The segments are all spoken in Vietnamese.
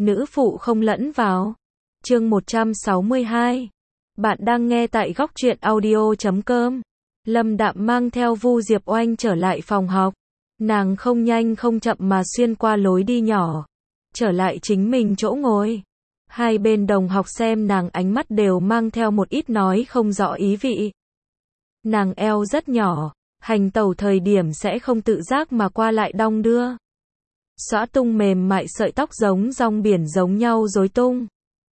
nữ phụ không lẫn vào. Chương 162. Bạn đang nghe tại góc truyện audio.com. Lâm Đạm mang theo Vu Diệp Oanh trở lại phòng học. Nàng không nhanh không chậm mà xuyên qua lối đi nhỏ, trở lại chính mình chỗ ngồi. Hai bên đồng học xem nàng ánh mắt đều mang theo một ít nói không rõ ý vị. Nàng eo rất nhỏ, hành tẩu thời điểm sẽ không tự giác mà qua lại đong đưa. Xõa tung mềm mại sợi tóc giống rong biển giống nhau rối tung.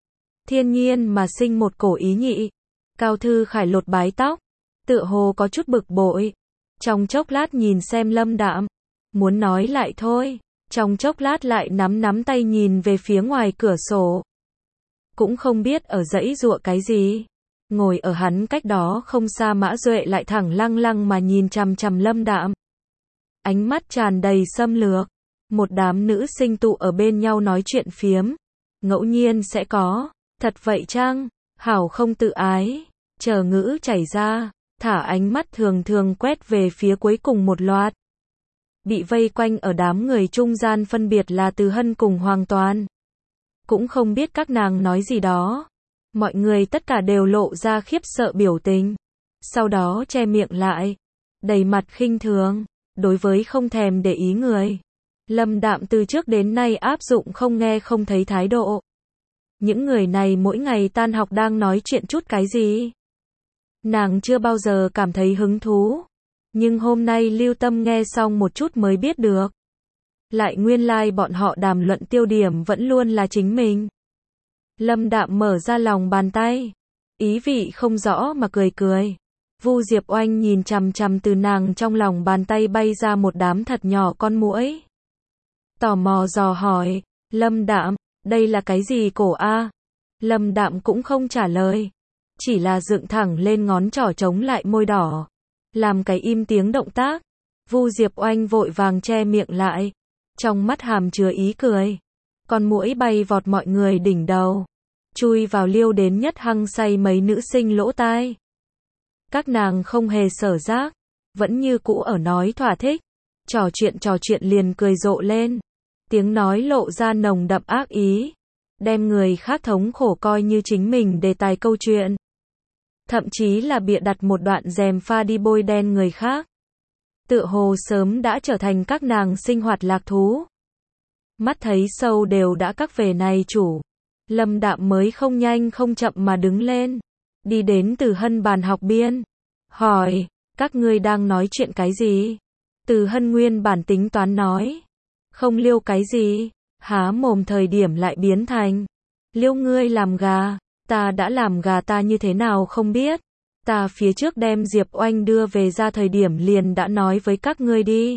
Thiên nhiên mà sinh một cổ ý nhị. Cao Thư Khải lột bái tóc, tựa hồ có chút bực bội. Trong chốc lát nhìn xem Lâm Đạm, muốn nói lại thôi, trong chốc lát lại nắm tay nhìn về phía ngoài cửa sổ. Cũng không biết ở giãy giụa cái gì. Ngồi ở hắn cách đó không xa Mã Duệ lại thẳng lăng mà nhìn chằm chằm Lâm Đạm. Ánh mắt tràn đầy xâm lược. Một đám nữ sinh tụ ở bên nhau nói chuyện phiếm. Ngẫu nhiên sẽ có. Thật vậy chăng? Hảo không tự ái. Chờ ngữ chảy ra. Thả ánh mắt thường quét về phía cuối cùng một loạt. Bị vây quanh ở đám người trung gian phân biệt là Từ Hân cùng Hoàng Toàn. Cũng không biết các nàng nói gì đó. Mọi người tất cả đều lộ ra khiếp sợ biểu tình. Sau đó che miệng lại. Đầy mặt khinh thường. Đối với không thèm để ý người. Lâm Đạm từ trước đến nay áp dụng không nghe không thấy thái độ. Những người này mỗi ngày tan học đang nói chuyện chút cái gì? Nàng chưa bao giờ cảm thấy hứng thú. Nhưng hôm nay lưu tâm nghe xong một chút mới biết được. Lại nguyên lai bọn họ đàm luận tiêu điểm vẫn luôn là chính mình. Lâm Đạm mở ra lòng bàn tay. Ý vị không rõ mà cười. Vu Diệp Oanh nhìn chằm chằm từ nàng trong lòng bàn tay bay ra một đám thật nhỏ con muỗi. Tò mò dò hỏi, Lâm Đạm, đây là cái gì cổ a? Lâm Đạm cũng không trả lời. Chỉ là dựng thẳng lên ngón trỏ chống lại môi đỏ. Làm cái im tiếng động tác. Vu Diệp Oanh vội vàng che miệng lại. Trong mắt hàm chứa ý cười. Con muỗi bay vọt mọi người đỉnh đầu. Chui vào liêu đến nhất hăng say mấy nữ sinh lỗ tai. Các nàng không hề sở giác. Vẫn như cũ ở nói thỏa thích. Trò chuyện liền cười rộ lên. Tiếng nói lộ ra nồng đậm ác ý. Đem người khác thống khổ coi như chính mình đề tài câu chuyện. Thậm chí là bịa đặt một đoạn dèm pha đi bôi đen người khác. Tựa hồ sớm đã trở thành các nàng sinh hoạt lạc thú. Mắt thấy sâu đều đã các về này chủ. Lâm Đạm mới không nhanh không chậm mà đứng lên. Đi đến Từ Hân bàn học biên. Hỏi, các ngươi đang nói chuyện cái gì? Từ Hân nguyên bản tính toán nói. Không liêu cái gì? Há mồm thời điểm lại biến thành. Liêu ngươi làm gà. Ta đã làm gà ta như thế nào không biết. Ta phía trước đem Diệp Oanh đưa về ra thời điểm liền đã nói với các ngươi đi.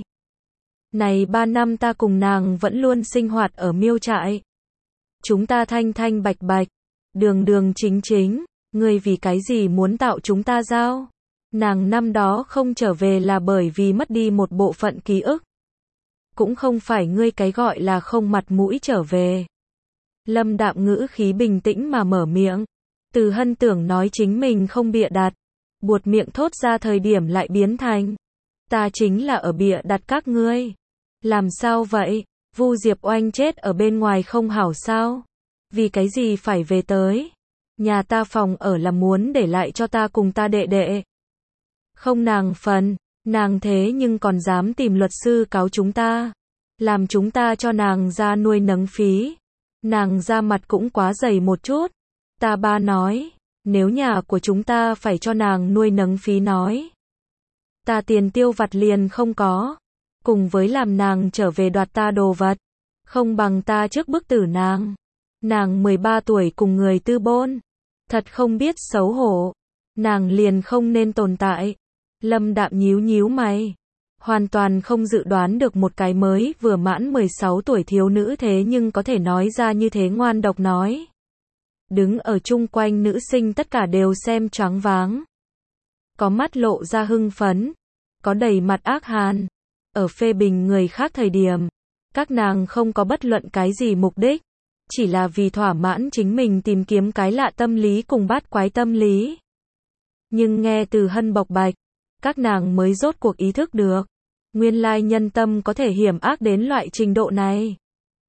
Này 3 năm ta cùng nàng vẫn luôn sinh hoạt ở miêu trại. Chúng ta thanh bạch, đường chính, ngươi vì cái gì muốn tạo chúng ta giao? Nàng năm đó không trở về là bởi vì mất đi một bộ phận ký ức. Cũng không phải ngươi cái gọi là không mặt mũi trở về. Lâm Đạm ngữ khí bình tĩnh mà mở miệng. Từ Hân tưởng nói chính mình không bịa đặt. Buột miệng thốt ra thời điểm lại biến thành. Ta chính là ở bịa đặt các ngươi. Làm sao vậy? Vu Diệp Oanh chết ở bên ngoài không hảo sao? Vì cái gì phải về tới? Nhà ta phòng ở là muốn để lại cho ta cùng ta đệ đệ. Không nàng phần, nàng thế nhưng còn dám tìm luật sư cáo chúng ta. Làm chúng ta cho nàng ra nuôi nấng phí. Nàng ra mặt cũng quá dày một chút. Ta ba nói, nếu nhà của chúng ta phải cho nàng nuôi nấng phí nói. Ta tiền tiêu vặt liền không có. Cùng với làm nàng trở về đoạt ta đồ vật. Không bằng ta trước bức tử nàng. Nàng 13 tuổi cùng người tư bôn. Thật không biết xấu hổ. Nàng liền không nên tồn tại. Lâm Đạm nhíu mày. Hoàn toàn không dự đoán được một cái mới vừa mãn 16 tuổi thiếu nữ thế nhưng có thể nói ra như thế ngoan độc nói. Đứng ở chung quanh nữ sinh tất cả đều xem choáng váng. Có mắt lộ ra hưng phấn. Có đầy mặt ác hàn. Ở phê bình người khác thời điểm. Các nàng không có bất luận cái gì mục đích. Chỉ là vì thỏa mãn chính mình tìm kiếm cái lạ tâm lý cùng bát quái tâm lý. Nhưng nghe Từ Hân bộc bạch. Các nàng mới rốt cuộc ý thức được. Nguyên lai nhân tâm có thể hiểm ác đến loại trình độ này.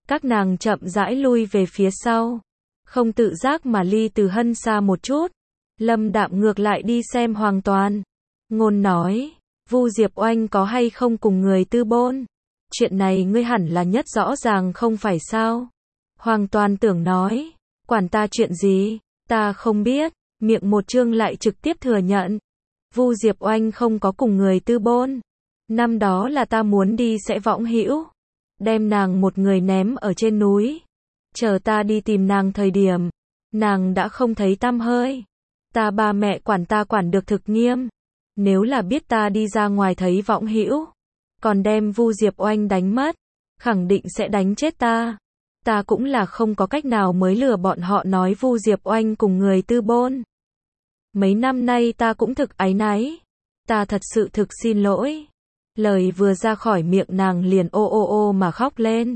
Các nàng chậm rãi lui về phía sau, không tự giác mà ly Từ Hân xa một chút. Lâm Đạm ngược lại đi xem Hoàng Toàn. Ngôn nói, Vu Diệp Oanh có hay không cùng người tư bôn? Chuyện này ngươi hẳn là nhất rõ ràng không phải sao? Hoàng Toàn tưởng nói, quản ta chuyện gì, ta không biết, miệng một trương lại trực tiếp thừa nhận. Vu Diệp Oanh không có cùng người tư bôn. Năm đó là ta muốn đi sẽ võng hữu, đem nàng một người ném ở trên núi. Chờ ta đi tìm nàng thời điểm, nàng đã không thấy tăm hơi. Ta ba mẹ quản ta quản được thực nghiêm. Nếu là biết ta đi ra ngoài thấy võng hữu, còn đem Vu Diệp Oanh đánh mất, khẳng định sẽ đánh chết ta. Ta cũng là không có cách nào mới lừa bọn họ nói Vu Diệp Oanh cùng người tư bôn. Mấy năm nay ta cũng thực áy náy. Ta thật sự thực xin lỗi. Lời vừa ra khỏi miệng nàng liền ô ô ô mà khóc lên.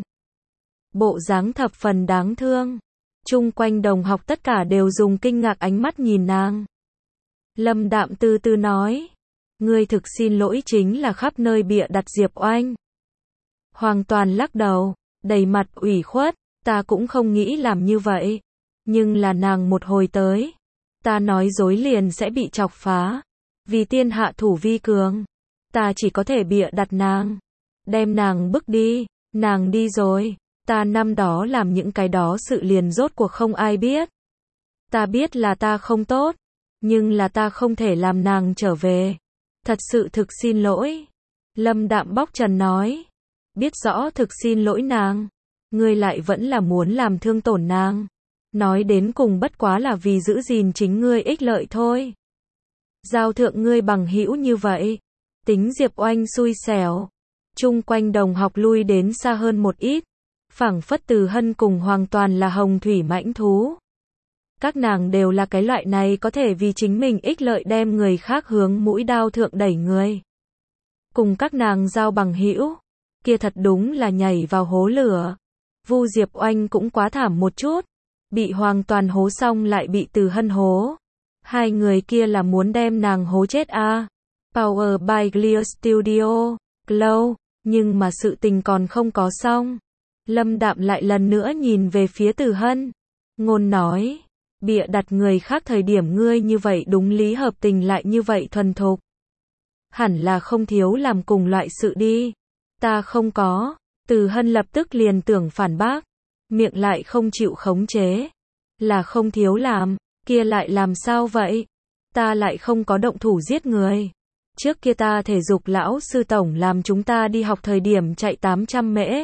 Bộ dáng thập phần đáng thương. Chung quanh đồng học tất cả đều dùng kinh ngạc ánh mắt nhìn nàng. Lâm Đạm từ từ nói, ngươi thực xin lỗi chính là khắp nơi bịa đặt Diệp Oanh. Hoàng Toàn lắc đầu, đầy mặt ủy khuất, ta cũng không nghĩ làm như vậy. Nhưng là nàng một hồi tới, ta nói dối liền sẽ bị chọc phá. Vì tiên hạ thủ vi cường, ta chỉ có thể bịa đặt nàng, đem nàng bức đi, nàng đi rồi. Ta năm đó làm những cái đó sự liền rốt cuộc không ai biết. Ta biết là ta không tốt, nhưng là ta không thể làm nàng trở về. Thật sự thực xin lỗi. Lâm Đạm bóc trần nói, biết rõ thực xin lỗi nàng, ngươi lại vẫn là muốn làm thương tổn nàng. Nói đến cùng bất quá là vì giữ gìn chính ngươi ích lợi thôi. Giao thượng ngươi bằng hữu như vậy, tính Diệp Oanh xui xẻo. Chung quanh đồng học lui đến xa hơn một ít. Phảng phất Từ Hân cùng Hoàng Toàn là hồng thủy mãnh thú. Các nàng đều là cái loại này có thể vì chính mình ích lợi đem người khác hướng mũi đao thượng đẩy người. Cùng các nàng giao bằng hữu, kia thật đúng là nhảy vào hố lửa. Vu Diệp Oanh cũng quá thảm một chút, bị Hoàng Toàn hố xong lại bị Từ Hân hố. Hai người kia là muốn đem nàng hố chết à? Power by Clear Studio, Glow, nhưng mà sự tình còn không có xong. Lâm Đạm lại lần nữa nhìn về phía Từ Hân. Ngôn nói, bịa đặt người khác thời điểm ngươi như vậy đúng lý hợp tình lại như vậy thuần thục. Hẳn là không thiếu làm cùng loại sự đi. Ta không có. Từ Hân lập tức liền tưởng phản bác. Miệng lại không chịu khống chế. Là không thiếu làm, kia lại làm sao vậy? Ta lại không có động thủ giết người. Trước kia ta thể dục lão sư tổng làm chúng ta đi học thời điểm chạy 800 mễ.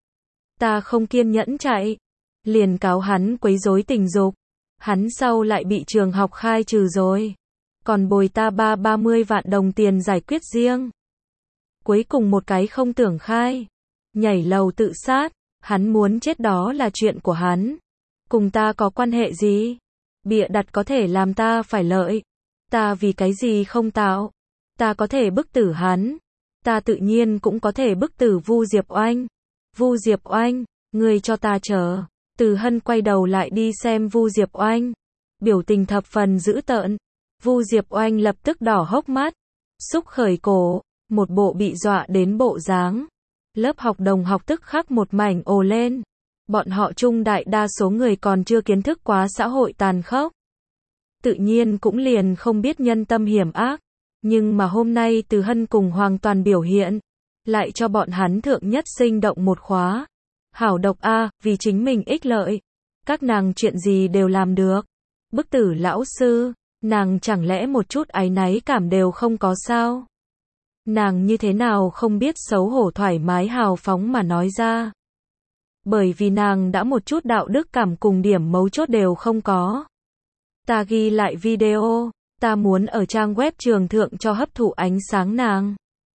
Ta không kiên nhẫn chạy, liền cáo hắn quấy rối tình dục. Hắn sau lại bị trường học khai trừ rồi, còn bồi ta 30 vạn đồng tiền giải quyết riêng. Cuối cùng một cái không tưởng khai, nhảy lầu tự sát. Hắn muốn chết đó là chuyện của hắn, cùng ta có quan hệ gì? Bịa đặt có thể làm ta phải lợi, ta vì cái gì không tạo? Ta có thể bức tử hắn, ta tự nhiên cũng có thể bức tử Vu Diệp Oanh. Vu Diệp Oanh, ngươi cho ta chờ. Từ Hân quay đầu lại đi xem Vu Diệp Oanh, biểu tình thập phần dữ tợn. Vu Diệp Oanh lập tức đỏ hốc mắt, xúc khởi cổ, một bộ bị dọa đến bộ dáng. Lớp học đồng học tức khắc một mảnh ồ lên. Bọn họ chung đại đa số người còn chưa kiến thức quá xã hội tàn khốc, tự nhiên cũng liền không biết nhân tâm hiểm ác. Nhưng mà hôm nay Từ Hân cùng Hoàng Toàn biểu hiện, lại cho bọn hắn thượng nhất sinh động một khóa. Hảo độc a, vì chính mình ích lợi, các nàng chuyện gì đều làm được. Bức tử lão sư, nàng chẳng lẽ một chút áy náy cảm đều không có sao? Nàng như thế nào không biết xấu hổ thoải mái hào phóng mà nói ra? Bởi vì nàng đã một chút đạo đức cảm cùng điểm mấu chốt đều không có. Ta ghi lại video, ta muốn ở trang web trường thượng cho hấp thụ ánh sáng nàng.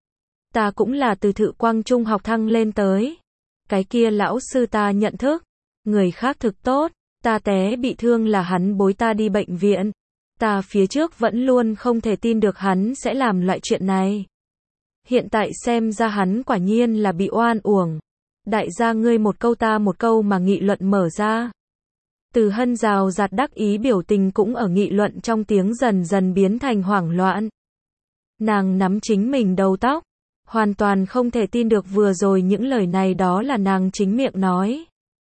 Ta cũng là từ Thự Quang Trung học thăng lên tới. Cái kia lão sư ta nhận thức, người khác thực tốt, ta té bị thương là hắn bối ta đi bệnh viện. Ta phía trước vẫn luôn không thể tin được hắn sẽ làm loại chuyện này. Hiện tại xem ra hắn quả nhiên là bị oan uổng. Đại gia ngươi một câu ta một câu mà nghị luận mở ra. Từ Hân rào rạt đắc ý biểu tình cũng ở nghị luận trong tiếng dần dần biến thành hoảng loạn. Nàng nắm chính mình đầu tóc, hoàn toàn không thể tin được vừa rồi những lời này đó là nàng chính miệng nói.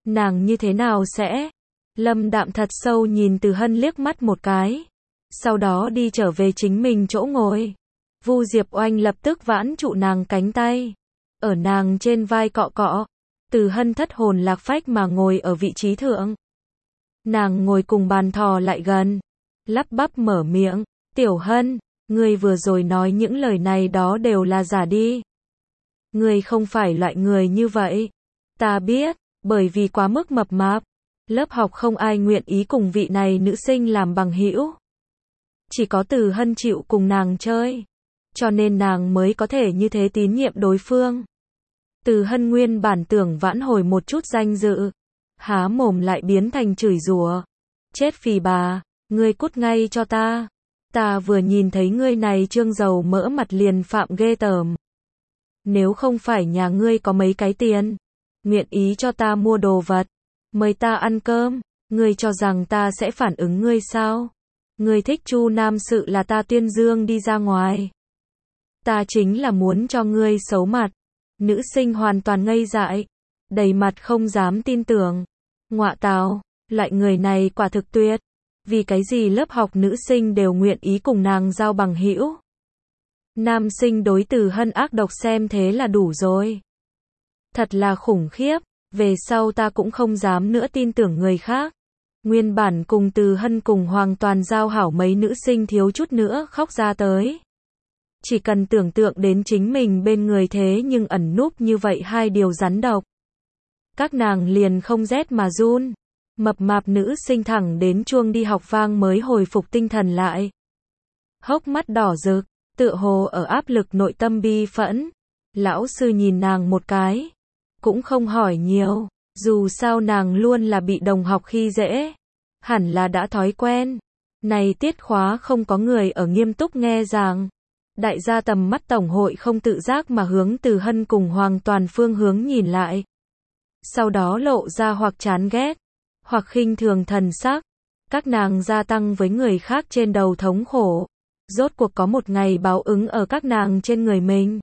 Nàng như thế nào sẽ? Lâm Đạm thật sâu nhìn Từ Hân liếc mắt một cái. Sau đó đi trở về chính mình chỗ ngồi. Vu Diệp Oanh lập tức vãn trụ nàng cánh tay. Ở nàng trên vai cọ cọ. Từ Hân thất hồn lạc phách mà ngồi ở vị trí thượng. Nàng ngồi cùng bàn thò lại gần. Lắp bắp mở miệng. Tiểu Hân, ngươi vừa rồi nói những lời này đó đều là giả đi. Ngươi không phải loại người như vậy. Ta biết, bởi vì quá mức mập mạp. Lớp học không ai nguyện ý cùng vị này nữ sinh làm bằng hữu. Chỉ có Từ Hân chịu cùng nàng chơi. Cho nên nàng mới có thể như thế tín nhiệm đối phương. Từ Hân nguyên bản tưởng vãn hồi một chút danh dự. Há mồm lại biến thành chửi rủa. Chết phì bà, ngươi cút ngay cho ta. Ta vừa nhìn thấy ngươi này trương dầu mỡ mặt liền phạm ghê tởm. Nếu không phải nhà ngươi có mấy cái tiền, nguyện ý cho ta mua đồ vật, mời ta ăn cơm, ngươi cho rằng ta sẽ phản ứng ngươi sao? Ngươi thích Chu Nam sự là ta tuyên dương đi ra ngoài. Ta chính là muốn cho ngươi xấu mặt. Nữ sinh hoàn toàn ngây dại, đầy mặt không dám tin tưởng. Ngọa tào, loại người này quả thực tuyệt. Vì cái gì lớp học nữ sinh đều nguyện ý cùng nàng giao bằng hữu? Nam sinh đối Từ Hân ác độc xem thế là đủ rồi. Thật là khủng khiếp, về sau ta cũng không dám nữa tin tưởng người khác. Nguyên bản cùng Từ Hân cùng Hoàng Toàn giao hảo mấy nữ sinh thiếu chút nữa khóc ra tới. Chỉ cần tưởng tượng đến chính mình bên người thế nhưng ẩn núp như vậy hai điều rắn độc. Các nàng liền không rét mà run. Mập mạp nữ sinh thẳng đến chuông đi học vang mới hồi phục tinh thần lại. Hốc mắt đỏ rực, tựa hồ ở áp lực nội tâm bi phẫn. Lão sư nhìn nàng một cái, cũng không hỏi nhiều, dù sao nàng luôn là bị đồng học khi dễ. Hẳn là đã thói quen. Này tiết khóa không có người ở nghiêm túc nghe giảng. Đại gia tầm mắt tổng hội không tự giác mà hướng Từ Hân cùng Hoàng Toàn phương hướng nhìn lại. Sau đó lộ ra hoặc chán ghét, hoặc khinh thường thần sắc. Các nàng gia tăng với người khác trên đầu thống khổ. Rốt cuộc có một ngày báo ứng ở các nàng trên người mình.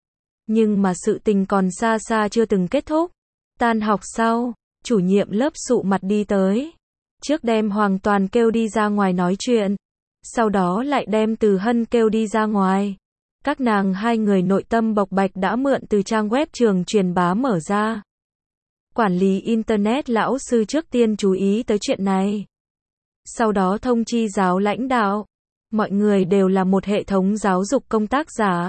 Nhưng mà sự tình còn xa xa chưa từng kết thúc. Tan học sau, chủ nhiệm lớp sụ mặt đi tới. Trước đem Hoàng Toàn kêu đi ra ngoài nói chuyện. Sau đó lại đem Từ Hân kêu đi ra ngoài. Các nàng hai người nội tâm bộc bạch đã mượn từ trang web trường truyền bá mở ra. Quản lý Internet lão sư trước tiên chú ý tới chuyện này. Sau đó thông chi giáo lãnh đạo. Mọi người đều là một hệ thống giáo dục công tác giả.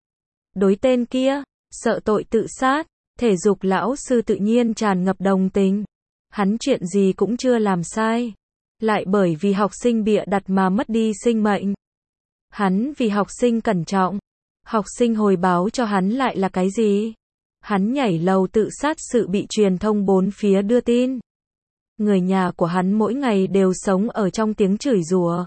Đối tên kia, sợ tội tự sát, thể dục lão sư tự nhiên tràn ngập đồng tình. Hắn chuyện gì cũng chưa làm sai. Lại bởi vì học sinh bịa đặt mà mất đi sinh mệnh. Hắn vì học sinh cẩn trọng. Học sinh hồi báo cho hắn lại là cái gì? Hắn nhảy lầu tự sát sự bị truyền thông bốn phía đưa tin. Người nhà của hắn mỗi ngày đều sống ở trong tiếng chửi rủa.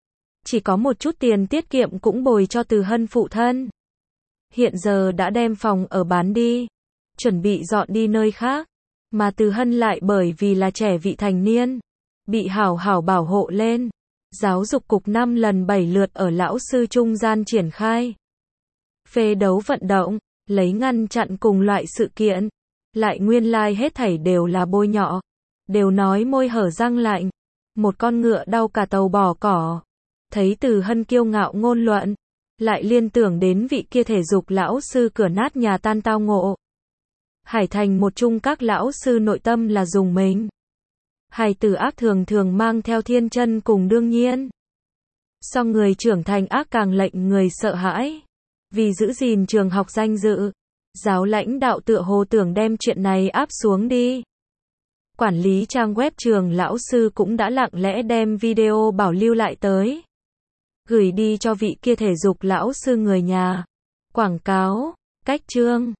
Chỉ có một chút tiền tiết kiệm cũng bồi cho Từ Hân phụ thân. Hiện giờ đã đem phòng ở bán đi. Chuẩn bị dọn đi nơi khác. Mà Từ Hân lại bởi vì là trẻ vị thành niên. Bị hảo hảo bảo hộ lên. Giáo dục cục 5 lần 7 lượt ở lão sư trung gian triển khai. Phê đấu vận động, lấy ngăn chặn cùng loại sự kiện. Lại nguyên lai hết thảy đều là bôi nhọ. Đều nói môi hở răng lạnh. Một con ngựa đau cả tàu bỏ cỏ. Thấy Từ Hân kiêu ngạo ngôn luận. Lại liên tưởng đến vị kia thể dục lão sư cửa nát nhà tan tao ngộ. Hải Thành một chung các lão sư nội tâm là dùng mình. Hài tử ác thường thường mang theo thiên chân cùng đương nhiên. So người trưởng thành ác càng lệnh người sợ hãi. Vì giữ gìn trường học danh dự, giáo lãnh đạo tựa hồ tưởng đem chuyện này áp xuống đi. Quản lý trang web trường lão sư cũng đã lặng lẽ đem video bảo lưu lại tới. Gửi đi cho vị kia thể dục lão sư người nhà. Quảng cáo, cách chương.